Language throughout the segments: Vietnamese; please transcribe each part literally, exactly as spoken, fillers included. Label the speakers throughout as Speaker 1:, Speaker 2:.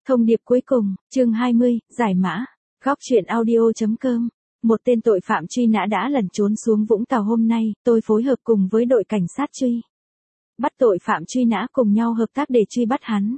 Speaker 1: Thông điệp cuối cùng, chương hai mươi, giải mã. Góc truyện audio.com. Một tên tội phạm truy nã đã lẩn trốn xuống Vũng Tàu hôm nay, tôi phối hợp cùng với đội cảnh sát truy bắt tội phạm truy nã cùng nhau hợp tác để truy bắt hắn.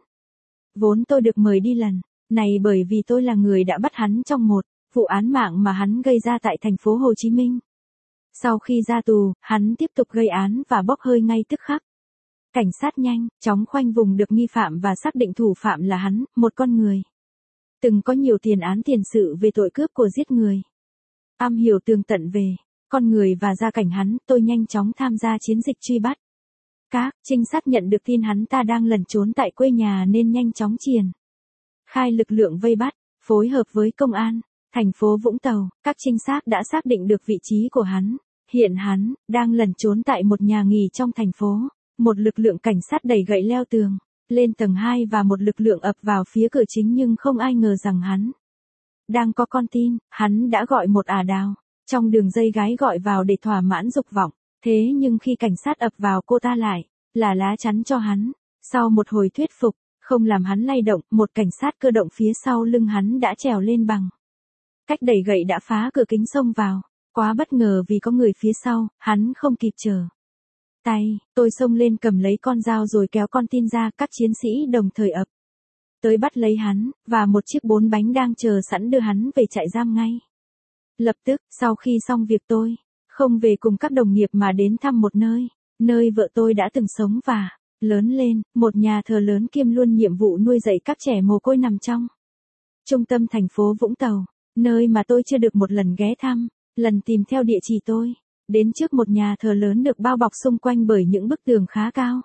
Speaker 1: Vốn tôi được mời đi lần này bởi vì tôi là người đã bắt hắn trong một vụ án mạng mà hắn gây ra tại thành phố Hồ Chí Minh. Sau khi ra tù, hắn tiếp tục gây án và bốc hơi ngay tức khắc. Cảnh sát nhanh chóng khoanh vùng được nghi phạm và xác định thủ phạm là hắn, một con người từng có nhiều tiền án tiền sự về tội cướp của giết người. Am hiểu tường tận về con người và gia cảnh hắn, tôi nhanh chóng tham gia chiến dịch truy bắt. Các trinh sát nhận được tin hắn ta đang lẩn trốn tại quê nhà nên nhanh chóng triển khai lực lượng vây bắt, phối hợp với công an thành phố Vũng Tàu. Các trinh sát đã xác định được vị trí của hắn. Hiện hắn đang lẩn trốn tại một nhà nghỉ trong thành phố. Một lực lượng cảnh sát đẩy gậy leo tường lên tầng hai và một lực lượng ập vào phía cửa chính, nhưng không ai ngờ rằng hắn đang có con tin. Hắn đã gọi một ả đào trong đường dây gái gọi vào để thỏa mãn dục vọng. Thế nhưng khi cảnh sát ập vào, cô ta lại là lá chắn cho hắn. Sau một hồi thuyết phục, không làm hắn lay động, một cảnh sát cơ động phía sau lưng hắn đã trèo lên bằng cách đẩy gậy đã phá cửa kính xông vào. Quá bất ngờ vì có người phía sau, hắn không kịp chờ tay, tôi xông lên cầm lấy con dao rồi kéo con tin ra. Các chiến sĩ đồng thời ập tới bắt lấy hắn, và một chiếc bốn bánh đang chờ sẵn đưa hắn về trại giam ngay lập tức. Sau khi xong việc, tôi không về cùng các đồng nghiệp mà đến thăm một nơi, nơi vợ tôi đã từng sống và lớn lên, một nhà thờ lớn kiêm luôn nhiệm vụ nuôi dạy các trẻ mồ côi nằm trong trung tâm thành phố Vũng Tàu, nơi mà tôi chưa được một lần ghé thăm. Lần tìm theo địa chỉ, tôi đến trước một nhà thờ lớn được bao bọc xung quanh bởi những bức tường khá cao.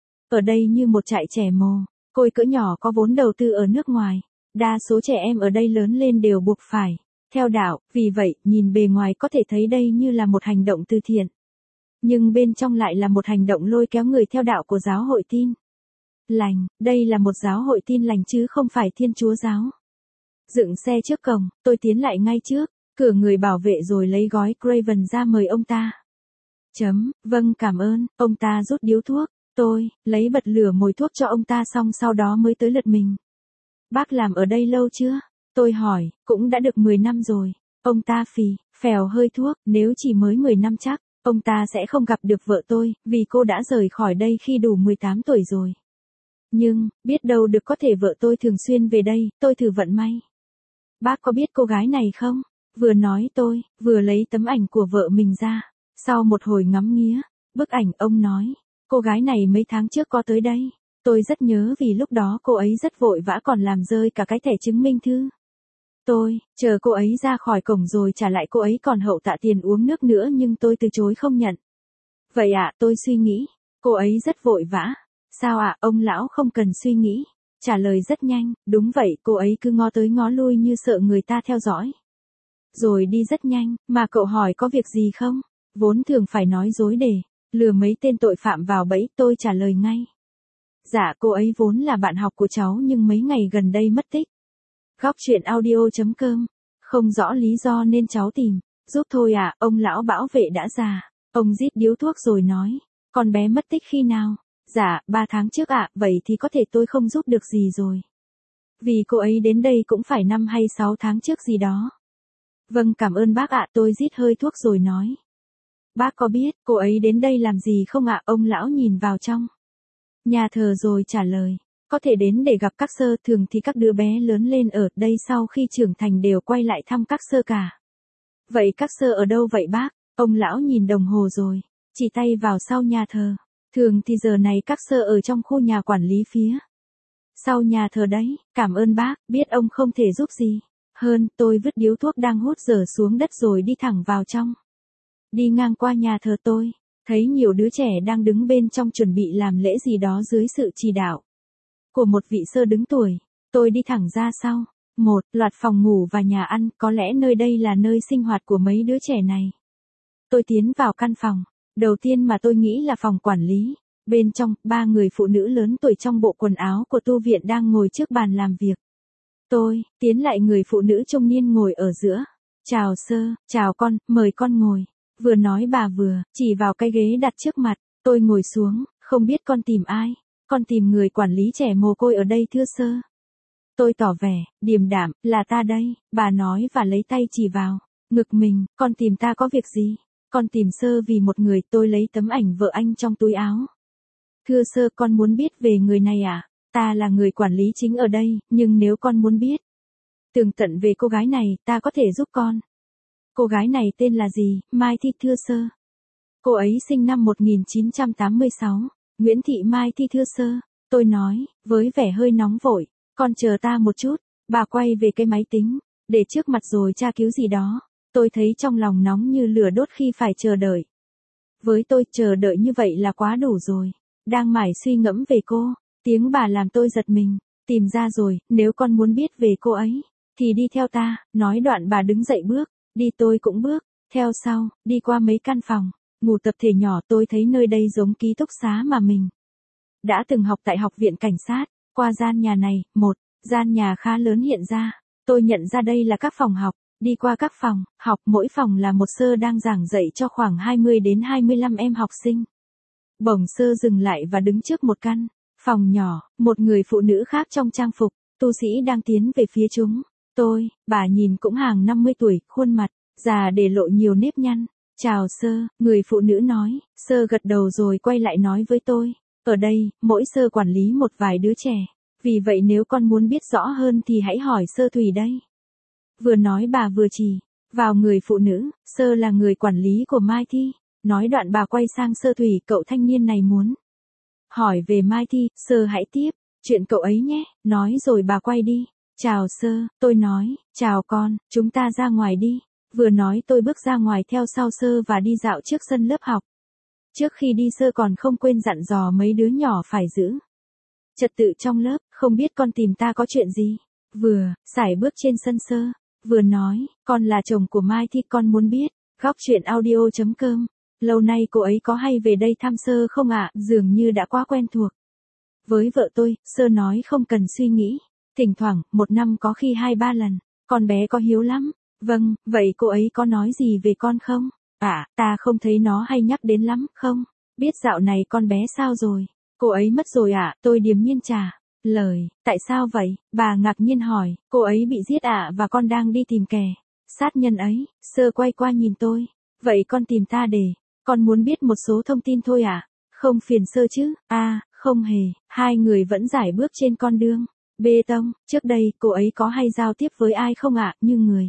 Speaker 1: Ở đây như một trại trẻ mồ côi cỡ nhỏ có vốn đầu tư ở nước ngoài. Đa số trẻ em ở đây lớn lên đều buộc phải theo đạo, vì vậy, nhìn bề ngoài có thể thấy đây như là một hành động từ thiện. Nhưng bên trong lại là một hành động lôi kéo người theo đạo của giáo hội Tin Lành. Đây là một giáo hội Tin Lành chứ không phải Thiên Chúa giáo. Dựng xe trước cổng, tôi tiến lại ngay trước cửa người bảo vệ rồi lấy gói Craven ra mời ông ta. Chấm, vâng cảm ơn. Ông ta rút điếu thuốc. Tôi lấy bật lửa mồi thuốc cho ông ta xong sau đó mới tới lượt mình. Bác làm ở đây lâu chưa? Tôi hỏi. Cũng đã được mười năm rồi. Ông ta phì phèo hơi thuốc. Nếu chỉ mới mười năm chắc ông ta sẽ không gặp được vợ tôi, vì cô đã rời khỏi đây khi đủ mười tám tuổi rồi. Nhưng biết đâu được, có thể vợ tôi thường xuyên về đây. Tôi thử vận may. Bác có biết cô gái này không? Vừa nói tôi vừa lấy tấm ảnh của vợ mình ra. Sau một hồi ngắm nghía bức ảnh, ông nói, cô gái này mấy tháng trước có tới đây. Tôi rất nhớ vì lúc đó cô ấy rất vội vã còn làm rơi cả cái thẻ chứng minh thư. Tôi chờ cô ấy ra khỏi cổng rồi trả lại cô ấy còn hậu tạ tiền uống nước nữa, nhưng tôi từ chối không nhận. Vậy ạ, tôi suy nghĩ, cô ấy rất vội vã. Sao ạ? Ông lão không cần suy nghĩ, trả lời rất nhanh. Đúng vậy, cô ấy cứ ngó tới ngó lui như sợ người ta theo dõi. Rồi đi rất nhanh. Mà cậu hỏi có việc gì không? Vốn thường phải nói dối để lừa mấy tên tội phạm vào bẫy, tôi trả lời ngay. Dạ, cô ấy vốn là bạn học của cháu nhưng mấy ngày gần đây mất tích. Góc truyện audio.com. Không rõ lý do nên cháu tìm giúp thôi ạ. Ông lão bảo vệ đã già. Ông rít điếu thuốc rồi nói. Con bé mất tích khi nào? Dạ, ba tháng trước ạ. Vậy thì có thể tôi không giúp được gì rồi. Vì cô ấy đến đây cũng phải năm hay sáu tháng trước gì đó. Vâng cảm ơn bác ạ. Tôi rít hơi thuốc rồi nói. Bác có biết cô ấy đến đây làm gì không ạ? Ông lão nhìn vào trong nhà thờ rồi trả lời. Có thể đến để gặp các sơ. Thường thì các đứa bé lớn lên ở đây sau khi trưởng thành đều quay lại thăm các sơ cả. Vậy các sơ ở đâu vậy bác? Ông lão nhìn đồng hồ rồi chỉ tay vào sau nhà thờ. Thường thì giờ này các sơ ở trong khu nhà quản lý phía sau nhà thờ đấy. Cảm ơn bác. Biết ông không thể giúp gì hơn. Tôi vứt điếu thuốc đang hút dở xuống đất rồi đi thẳng vào trong. Đi ngang qua nhà thờ, tôi thấy nhiều đứa trẻ đang đứng bên trong chuẩn bị làm lễ gì đó dưới sự chỉ đạo của một vị sơ đứng tuổi. Tôi đi thẳng ra sau một loạt phòng ngủ và nhà ăn, có lẽ nơi đây là nơi sinh hoạt của mấy đứa trẻ này. Tôi tiến vào căn phòng đầu tiên mà tôi nghĩ là phòng quản lý. Bên trong, ba người phụ nữ lớn tuổi trong bộ quần áo của tu viện đang ngồi trước bàn làm việc. Tôi tiến lại người phụ nữ trung niên ngồi ở giữa. Chào sơ, chào con, mời con ngồi. Vừa nói bà vừa chỉ vào cái ghế đặt trước mặt. Tôi ngồi xuống. Không biết con tìm ai? Con tìm người quản lý trẻ mồ côi ở đây thưa sơ. Tôi tỏ vẻ, điềm đạm, là ta đây, bà nói và lấy tay chỉ vào. Ngực mình, con tìm ta có việc gì? Con tìm Sơ vì một người. Tôi lấy tấm ảnh vợ anh trong túi áo. Thưa Sơ, con muốn biết về người này à? Ta là người quản lý chính ở đây, nhưng nếu con muốn biết tường tận về cô gái này, ta có thể giúp con. Cô gái này tên là gì? Mai Thi. Thưa Sơ. Cô ấy sinh năm một nghìn chín trăm tám mươi sáu. Nguyễn Thị Mai Thi. Thưa Sơ. Tôi nói, với vẻ hơi nóng vội, con chờ ta một chút. Bà quay về cái máy tính, để trước mặt rồi tra cứu gì đó. Tôi thấy trong lòng nóng như lửa đốt khi phải chờ đợi. Với tôi, chờ đợi như vậy là quá đủ rồi. Đang mải suy ngẫm về cô, tiếng bà làm tôi giật mình. Tìm ra rồi, nếu con muốn biết về cô ấy, thì đi theo ta. Nói đoạn bà đứng dậy bước, đi tôi cũng bước, theo sau, đi qua mấy căn phòng, ngủ tập thể nhỏ. Tôi thấy nơi đây giống ký túc xá mà mình đã từng học tại học viện cảnh sát. Qua gian nhà này, một gian nhà khá lớn hiện ra. Tôi nhận ra đây là các phòng học. Đi qua các phòng học, mỗi phòng là một Sơ đang giảng dạy cho khoảng hai mươi đến hai mươi lăm em học sinh. Bỗng Sơ dừng lại và đứng trước một căn phòng nhỏ, một người phụ nữ khác trong trang phục tu sĩ đang tiến về phía chúng. Tôi, bà nhìn cũng hàng năm mươi tuổi, khuôn mặt già để lộ nhiều nếp nhăn. Chào Sơ, người phụ nữ nói. Sơ gật đầu rồi quay lại nói với tôi. Ở đây, mỗi Sơ quản lý một vài đứa trẻ. Vì vậy nếu con muốn biết rõ hơn thì hãy hỏi Sơ Thủy đây. Vừa nói bà vừa chỉ vào người phụ nữ. Sơ là người quản lý của Mai Thi. Nói đoạn bà quay sang Sơ Thủy. Cậu thanh niên này muốn hỏi về Mai Thi. Sơ hãy tiếp chuyện cậu ấy nhé. Nói rồi bà quay đi. Chào Sơ, tôi nói. Chào con, chúng ta ra ngoài đi. Vừa nói tôi bước ra ngoài theo sau Sơ và đi dạo trước sân lớp học. Trước khi đi Sơ còn không quên dặn dò mấy đứa nhỏ phải giữ trật tự trong lớp. Không biết con tìm ta có chuyện gì? Vừa sải bước trên sân Sơ vừa nói, con là chồng của Mai Thi. Con muốn biết. Góc truyện audio chấm com. Lâu nay cô ấy có hay về đây thăm Sơ không ạ? Dường như đã quá quen thuộc với vợ tôi. Sơ nói không cần suy nghĩ. Thỉnh thoảng, một năm có khi hai ba lần. Con bé có hiếu lắm. Vâng, vậy cô ấy có nói gì về con không? À, ta không thấy nó hay nhắc đến lắm. Không biết dạo này con bé sao rồi? Cô ấy mất rồi ạ. À? Tôi điềm nhiên trả lời. Tại sao vậy? Bà ngạc nhiên hỏi. Cô ấy bị giết ạ à và con đang đi tìm kẻ sát nhân ấy. Sơ quay qua nhìn tôi. Vậy con tìm ta để con muốn biết một số thông tin thôi à? Không phiền Sơ chứ? À, không hề. Hai người vẫn rải bước trên con đường bê tông. Trước đây, cô ấy có hay giao tiếp với ai không ạ? À? Như người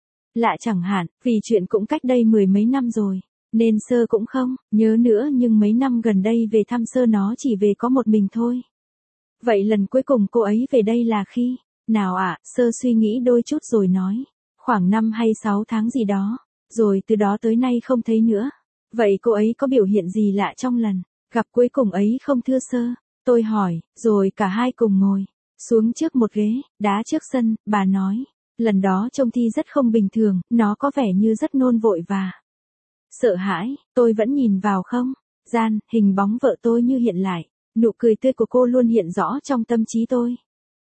Speaker 1: lạ chẳng hạn, vì chuyện cũng cách đây mười mấy năm rồi. Nên Sơ cũng không nhớ nữa, nhưng mấy năm gần đây về thăm Sơ nó chỉ về có một mình thôi. Vậy lần cuối cùng cô ấy về đây là khi nào ạ? À? Sơ suy nghĩ đôi chút rồi nói. Khoảng năm hay sáu tháng gì đó. Rồi từ đó tới nay không thấy nữa. Vậy cô ấy có biểu hiện gì lạ trong lần gặp cuối cùng ấy không thưa Sơ? Tôi hỏi, rồi cả hai cùng ngồi xuống trước một ghế đá trước sân. Bà nói, lần đó trông Thi rất không bình thường, nó có vẻ như rất nôn vội và sợ hãi. Tôi vẫn nhìn vào không gian, hình bóng vợ tôi như hiện lại. Nụ cười tươi của cô luôn hiện rõ trong tâm trí tôi.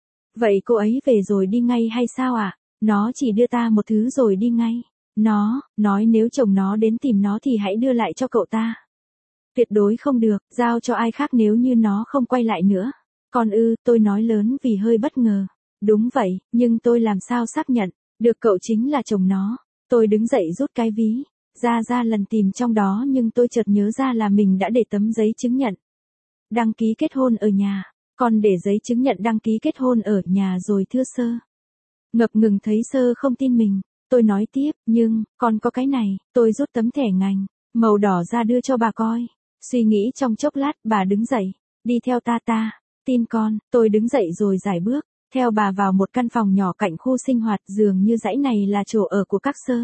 Speaker 1: Vậy cô ấy về rồi đi ngay hay sao ạ? À? Nó chỉ đưa ta một thứ rồi đi ngay. Nó nói nếu chồng nó đến tìm nó thì hãy đưa lại cho cậu ta. Tuyệt đối không được, giao cho ai khác nếu như nó không quay lại nữa. Con ư? Tôi nói lớn vì hơi bất ngờ. Đúng vậy, nhưng tôi làm sao xác nhận được cậu chính là chồng nó? Tôi đứng dậy rút cái ví ra ra lần tìm trong đó, nhưng tôi chợt nhớ ra là mình đã để tấm giấy chứng nhận đăng ký kết hôn ở nhà. Con để giấy chứng nhận đăng ký kết hôn ở nhà rồi thưa Sơ. Ngập ngừng thấy Sơ không tin mình. Tôi nói tiếp, nhưng còn có cái này. Tôi rút tấm thẻ ngành màu đỏ ra đưa cho bà coi. Suy nghĩ trong chốc lát, bà đứng dậy. Đi theo ta ta. Tin con. Tôi đứng dậy rồi giải bước theo bà vào một căn phòng nhỏ cạnh khu sinh hoạt. Dường như dãy này là chỗ ở của các Sơ.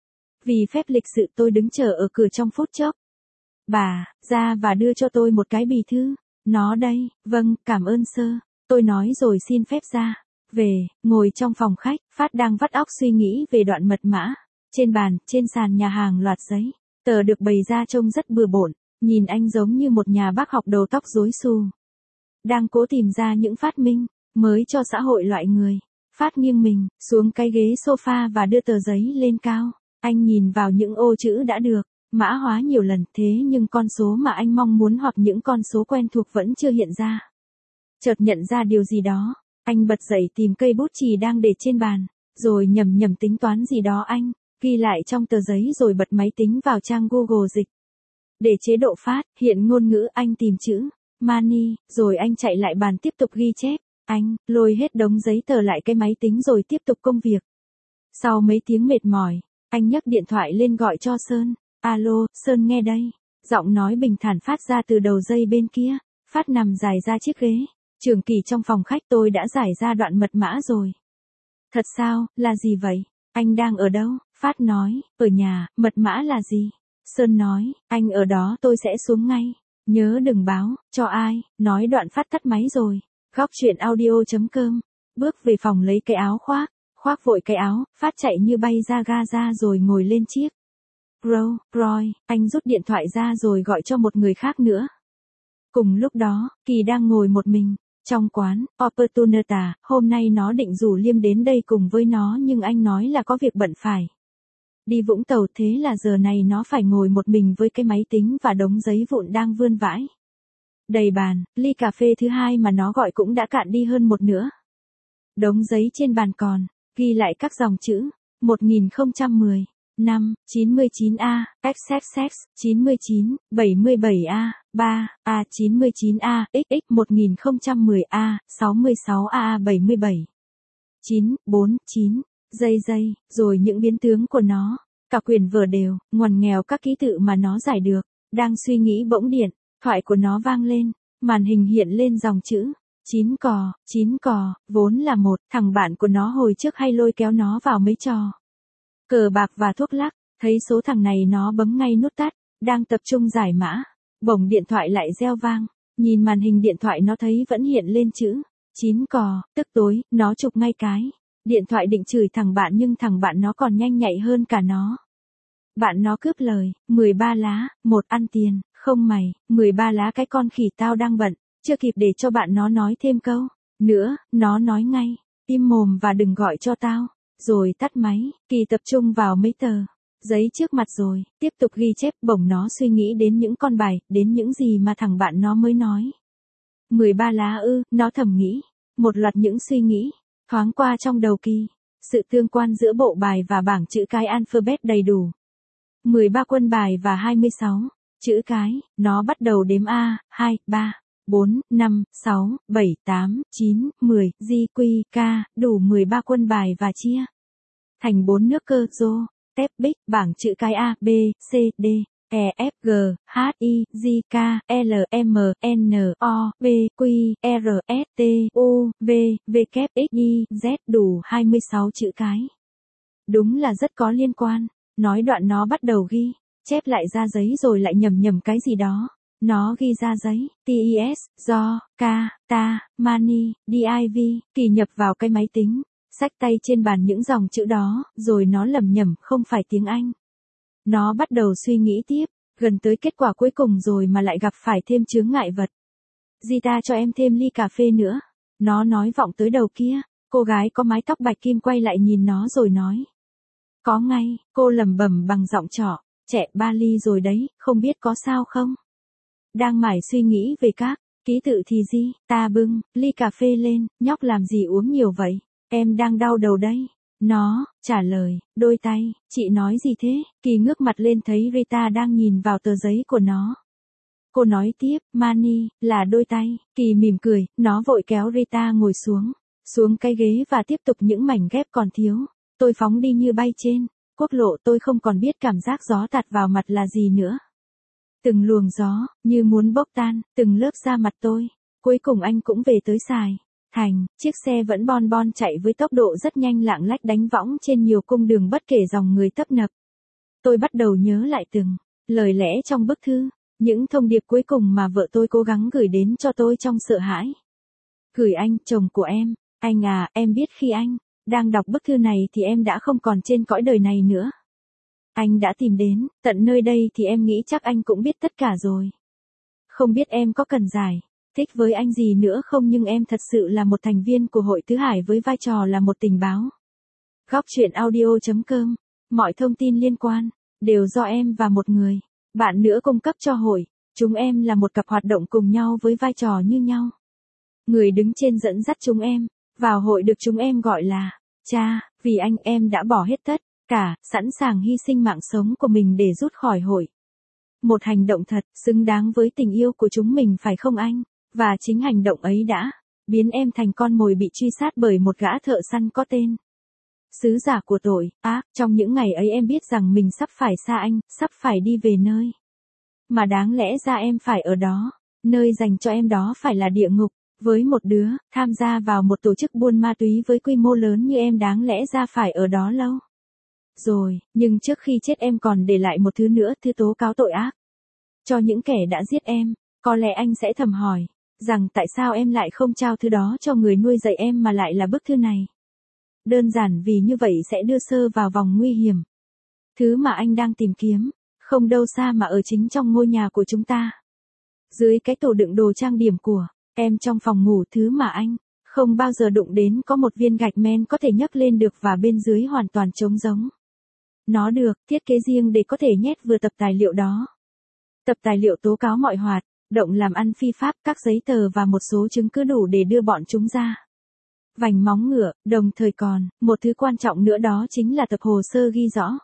Speaker 1: Vì phép lịch sự tôi đứng chờ ở cửa trong phút chốc. Bà ra và đưa cho tôi một cái bì thư. Nó đây. Vâng, cảm ơn Sơ. Tôi nói rồi xin phép ra về, ngồi trong phòng khách. Phát đang vắt óc suy nghĩ về đoạn mật mã. Trên bàn, trên sàn nhà hàng loạt giấy tờ được bày ra trông rất bừa bộn. Nhìn anh giống như một nhà bác học đầu tóc rối xù, đang cố tìm ra những phát minh mới cho xã hội loại người. Phát nghiêng mình xuống cái ghế sofa và đưa tờ giấy lên cao. Anh nhìn vào những ô chữ đã được mã hóa nhiều lần, thế nhưng con số mà anh mong muốn hoặc những con số quen thuộc vẫn chưa hiện ra. Chợt nhận ra điều gì đó. Anh bật dậy tìm cây bút chì đang để trên bàn, rồi nhầm nhầm tính toán gì đó anh, ghi lại trong tờ giấy rồi bật máy tính vào trang Google dịch. Để chế độ phát, hiện ngôn ngữ anh tìm chữ, money, rồi anh chạy lại bàn tiếp tục ghi chép. Anh, lôi hết đống giấy tờ lại cái máy tính rồi tiếp tục công việc. Sau mấy tiếng mệt mỏi, anh nhấc điện thoại lên gọi cho Sơn. Alo, Sơn nghe đây. Giọng nói bình thản phát ra từ đầu dây bên kia. Phát nằm dài ra chiếc ghế. Trường Kỳ trong phòng khách tôi đã giải ra đoạn mật mã rồi. Thật sao, là gì vậy? Anh đang ở đâu? Phát nói, ở nhà, mật mã là gì? Sơn nói, anh ở đó tôi sẽ xuống ngay. Nhớ đừng báo, cho ai, nói đoạn Phát tắt máy rồi. Góc chuyện audio chấm com. Bước về phòng lấy cái áo khoác. Khoác vội cái áo, Phát chạy như bay ra ga ra rồi ngồi lên chiếc. Bro, Roy, anh rút điện thoại ra rồi gọi cho một người khác nữa. Cùng lúc đó, Kỳ đang ngồi một mình, trong quán, Opportunita, hôm nay nó định rủ Liêm đến đây cùng với nó nhưng anh nói là có việc bận phải đi Vũng Tàu, thế là giờ này nó phải ngồi một mình với cái máy tính và đống giấy vụn đang vươn vãi đầy bàn. Ly cà phê thứ hai mà nó gọi cũng đã cạn đi hơn một nửa. Đống giấy trên bàn còn ghi lại các dòng chữ một nghìn không trăm mười, năm, chín mươi chín A, ích ích ích, chín mươi chín, bảy mươi bảy A, ba, A chín mươi chín A, ích ích một nghìn không trăm mười A, sáu mươi sáu A bảy mươi bảy, chín, bốn, chín, dây dây, rồi những biến tướng của nó, cả quyển vở đều, ngoằn nghèo các ký tự mà nó giải được. Đang suy nghĩ bỗng điện thoại của nó vang lên, màn hình hiện lên dòng chữ chín cò, chín cò, vốn là một thằng bạn của nó hồi trước hay lôi kéo nó vào mấy trò cờ bạc và thuốc lắc. Thấy số thằng này nó bấm ngay nút tắt, đang tập trung giải mã. Bỗng điện thoại lại reo vang, nhìn màn hình điện thoại nó thấy vẫn hiện lên chữ chín cò, tức tối, nó chụp ngay cái điện thoại định chửi thằng bạn nhưng thằng bạn nó còn nhanh nhạy hơn cả nó. Bạn nó cướp lời, mười ba lá, một ăn tiền, không mày, mười ba lá cái con khỉ tao đang bận. Chưa kịp để cho bạn nó nói thêm câu nữa, nó nói ngay, im mồm và đừng gọi cho tao, rồi tắt máy. Kỳ tập trung vào mấy tờ giấy trước mặt rồi, tiếp tục ghi chép. Bỗng nó suy nghĩ đến những con bài, đến những gì mà thằng bạn nó mới nói. mười ba lá ư, nó thầm nghĩ. Một loạt những suy nghĩ thoáng qua trong đầu Kỳ, sự tương quan giữa bộ bài và bảng chữ cái alphabet đầy đủ. mười ba quân bài và hai mươi sáu chữ cái. Nó bắt đầu đếm A, hai, ba, bốn, năm, sáu, bảy, tám, chín, mười, J, Q, K, đủ mười ba quân bài và chia thành bốn nước cơ rô, tép bích, bảng chữ cái A, B, C, D, E, F, G, H, I, J, K, L, M, N, O, P, Q, R, S, T, U, V, W, X, Y, Z, đủ hai mươi sáu chữ cái. Đúng là rất có liên quan. Nói đoạn nó bắt đầu ghi chép lại ra giấy rồi lại nhầm nhầm cái gì đó. Nó ghi ra giấy, T E S, do, K, ta, money, D I V, Kỳ nhập vào cái máy tính, xách tay trên bàn những dòng chữ đó, rồi nó lầm nhầm không phải tiếng Anh. Nó bắt đầu suy nghĩ tiếp, gần tới kết quả cuối cùng rồi mà lại gặp phải thêm chướng ngại vật. Gita cho em thêm ly cà phê nữa. Nó nói vọng tới đầu kia, cô gái có mái tóc bạch kim quay lại nhìn nó rồi nói. Có ngay, cô lẩm bẩm bằng giọng trọ, trẻ ba ly rồi đấy, không biết có sao không? Đang mải suy nghĩ về các ký tự thì gì, ta bưng ly cà phê lên, nhóc làm gì uống nhiều vậy? Em đang đau đầu đây. Nó trả lời, đôi tay, chị nói gì thế? Kỳ ngước mặt lên thấy Rita đang nhìn vào tờ giấy của nó. Cô nói tiếp, money, là đôi tay. Kỳ mỉm cười, nó vội kéo Rita ngồi xuống, xuống cái ghế và tiếp tục những mảnh ghép còn thiếu. Tôi phóng đi như bay trên quốc lộ, tôi không còn biết cảm giác gió tạt vào mặt là gì nữa. Từng luồng gió, như muốn bốc tan, từng lớp da mặt tôi. Cuối cùng anh cũng về tới Sài Thành, chiếc xe vẫn bon bon chạy với tốc độ rất nhanh lạng lách đánh võng trên nhiều cung đường bất kể dòng người tấp nập. Tôi bắt đầu nhớ lại từng lời lẽ trong bức thư, những thông điệp cuối cùng mà vợ tôi cố gắng gửi đến cho tôi trong sợ hãi. Gửi anh, chồng của em, anh à, em biết khi anh đang đọc bức thư này thì em đã không còn trên cõi đời này nữa. Anh đã tìm đến tận nơi đây thì em nghĩ chắc anh cũng biết tất cả rồi. Không biết em có cần giải thích với anh gì nữa không, nhưng em thật sự là một thành viên của Hội Tứ Hải với vai trò là một tình báo. Góc chuyện audio chấm com. Mọi thông tin liên quan đều do em và một người bạn nữa cung cấp cho hội. Chúng em là một cặp hoạt động cùng nhau với vai trò như nhau. Người đứng trên dẫn dắt chúng em Vào hội được chúng em gọi là, cha, vì anh em đã bỏ hết tất cả, sẵn sàng hy sinh mạng sống của mình để rút khỏi hội. Một hành động thật, xứng đáng với tình yêu của chúng mình phải không anh? Và chính hành động ấy đã biến em thành con mồi bị truy sát bởi một gã thợ săn có tên sứ giả của tội ác. Trong những ngày ấy em biết rằng mình sắp phải xa anh, sắp phải đi về nơi mà đáng lẽ ra em phải ở đó. Nơi dành cho em đó phải là địa ngục. Với một đứa tham gia vào một tổ chức buôn ma túy với quy mô lớn như em đáng lẽ ra phải ở đó lâu rồi. Nhưng trước khi chết em còn để lại một thứ nữa, thư tố cáo tội ác cho những kẻ đã giết em. Có lẽ anh sẽ thầm hỏi rằng tại sao em lại không trao thứ đó cho người nuôi dạy em mà lại là bức thư này. Đơn giản vì như vậy sẽ đưa sơ vào vòng nguy hiểm. Thứ mà anh đang tìm kiếm, không đâu xa mà ở chính trong ngôi nhà của chúng ta. Dưới cái tủ đựng đồ trang điểm của em trong phòng ngủ, thứ mà anh không bao giờ đụng đến có một viên gạch men có thể nhấc lên được và bên dưới hoàn toàn trống rỗng. Nó được thiết kế riêng để có thể nhét vừa tập tài liệu đó. Tập tài liệu tố cáo mọi hoạt động làm ăn phi pháp, các giấy tờ và một số chứng cứ đủ để đưa bọn chúng ra vành móng ngựa. Đồng thời còn một thứ quan trọng nữa, đó chính là tập hồ sơ ghi rõ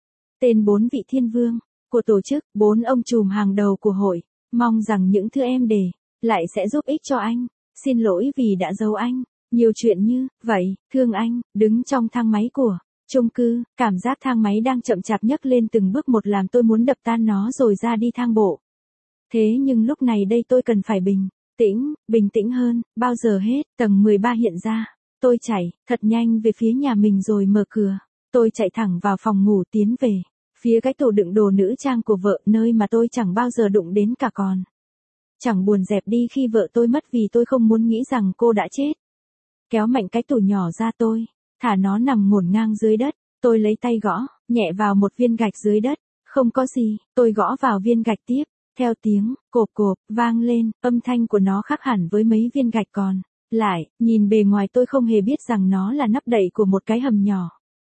Speaker 1: tên bốn vị thiên vương của tổ chức, bốn ông trùm hàng đầu của hội. Mong rằng những thứ em để lại sẽ giúp ích cho anh. Xin lỗi vì đã giấu anh nhiều chuyện như vậy. Thương anh. Đứng trong thang máy của chung cư, cảm giác thang máy đang chậm chạp nhấc lên từng bước một làm tôi muốn đập tan nó rồi ra đi thang bộ. Thế nhưng lúc này đây tôi cần phải bình tĩnh, bình tĩnh hơn bao giờ hết. Tầng mười ba hiện ra. Tôi chạy thật nhanh về phía nhà mình rồi mở cửa. Tôi chạy thẳng vào phòng ngủ, tiến về phía cái tủ đựng đồ nữ trang của vợ, nơi mà tôi chẳng bao giờ đụng đến cả, còn chẳng buồn dẹp đi khi vợ tôi mất vì tôi không muốn nghĩ rằng cô đã chết. Kéo mạnh cái tủ nhỏ ra, tôi thả nó nằm ngổn ngang dưới đất. Tôi lấy tay gõ nhẹ vào một viên gạch dưới đất. Không có gì. Tôi gõ vào viên gạch tiếp. Theo tiếng cộp cộp vang lên, âm thanh của nó khác hẳn với mấy viên gạch còn lại. Nhìn bề ngoài tôi không hề biết rằng nó là nắp đậy của một cái hầm nhỏ.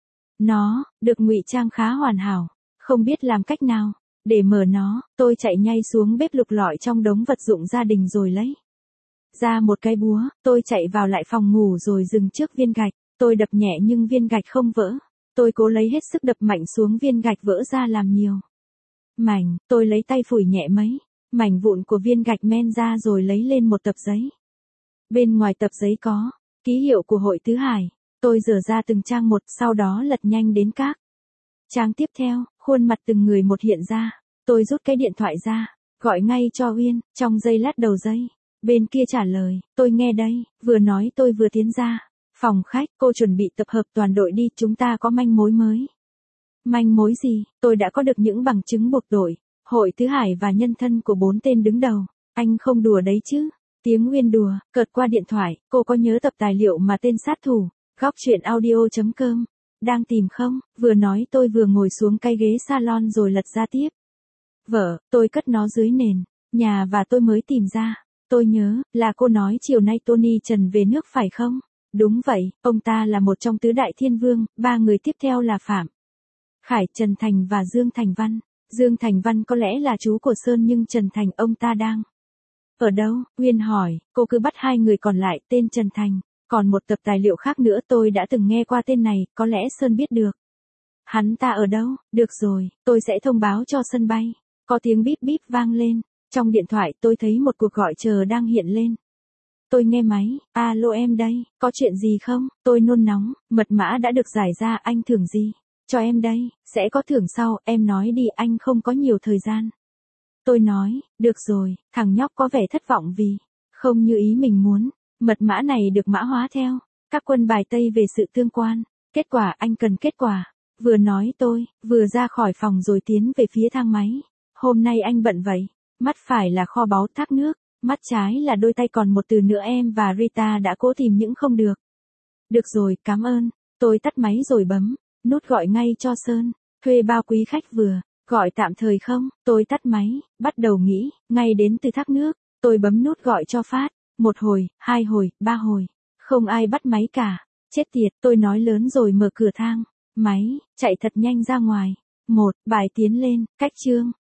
Speaker 1: Nó được ngụy trang khá hoàn hảo. Không biết làm cách nào để mở nó. Tôi chạy nhanh xuống bếp lục lọi trong đống vật dụng gia đình rồi lấy ra một cái búa. Tôi chạy vào lại phòng ngủ rồi dừng trước viên gạch. Tôi đập nhẹ nhưng viên gạch không vỡ. Tôi cố lấy hết sức đập mạnh xuống, viên gạch vỡ ra làm nhiều mảnh. Tôi lấy tay phủi nhẹ mấy mảnh vụn của viên gạch men ra rồi lấy lên một tập giấy. Bên ngoài tập giấy có ký hiệu của hội Tứ Hải. Tôi dở ra từng trang một, sau đó lật nhanh đến các trang tiếp theo. Khuôn mặt từng người một hiện ra. Tôi rút cái điện thoại ra, gọi ngay cho Uyên. Trong giây lát đầu dây bên kia trả lời, tôi nghe đây. Vừa nói tôi vừa tiến ra phòng khách. Cô chuẩn bị tập hợp toàn đội đi, chúng ta có manh mối mới. Manh mối gì? Tôi đã có được những bằng chứng buộc tội hội Tứ Hải và nhân thân của bốn tên đứng đầu. Anh không đùa đấy chứ? Tiếng Uyên đùa cợt qua điện thoại. Cô có nhớ tập tài liệu mà tên sát thủ góc truyện audio chấm com đang tìm không? Vừa nói tôi vừa ngồi xuống cái ghế salon rồi lật ra tiếp. Vợ, tôi cất nó dưới nền nhà và tôi mới tìm ra. Tôi nhớ là cô nói chiều nay Tony Trần về nước phải không? Đúng vậy, ông ta là một trong tứ đại thiên vương. Ba người tiếp theo là Phạm Khải, Trần Thành và Dương Thành Văn. Dương Thành Văn có lẽ là chú của Sơn, nhưng Trần Thành ông ta đang ở đâu? Uyên hỏi. Cô cứ bắt hai người còn lại, tên Trần Thành. Còn một tập tài liệu khác nữa, tôi đã từng nghe qua tên này, có lẽ Sơn biết được. Hắn ta ở đâu? Được rồi, tôi sẽ thông báo cho sân bay. Có tiếng bíp bíp vang lên. Trong điện thoại tôi thấy một cuộc gọi chờ đang hiện lên. Tôi nghe máy. Alo, em đây, có chuyện gì không? Tôi nôn nóng. Mật mã đã được giải ra, anh thưởng gì cho em đây? Sẽ có thưởng sau, em nói đi, anh không có nhiều thời gian. Tôi nói, được rồi. Thằng nhóc có vẻ thất vọng vì không như ý mình muốn. Mật mã này được mã hóa theo các quân bài Tây về sự tương quan. Kết quả, anh cần kết quả. Vừa nói tôi vừa ra khỏi phòng rồi tiến về phía thang máy. Hôm nay anh bận vậy. Mắt phải là kho báu thác nước, mắt trái là đôi tay, còn một từ nữa em và Rita đã cố tìm nhưng không được. Được rồi, cảm ơn. Tôi tắt máy rồi bấm nút gọi ngay cho Sơn. Thuê bao quý khách vừa gọi tạm thời không? Tôi tắt máy, bắt đầu nghĩ ngay đến từ thác nước. Tôi bấm nút gọi cho Phát. Một hồi, hai hồi, ba hồi. Không ai bắt máy cả. Chết tiệt, tôi nói lớn rồi mở cửa thang máy, chạy thật nhanh ra ngoài. Một, bài tiến lên, cách chương.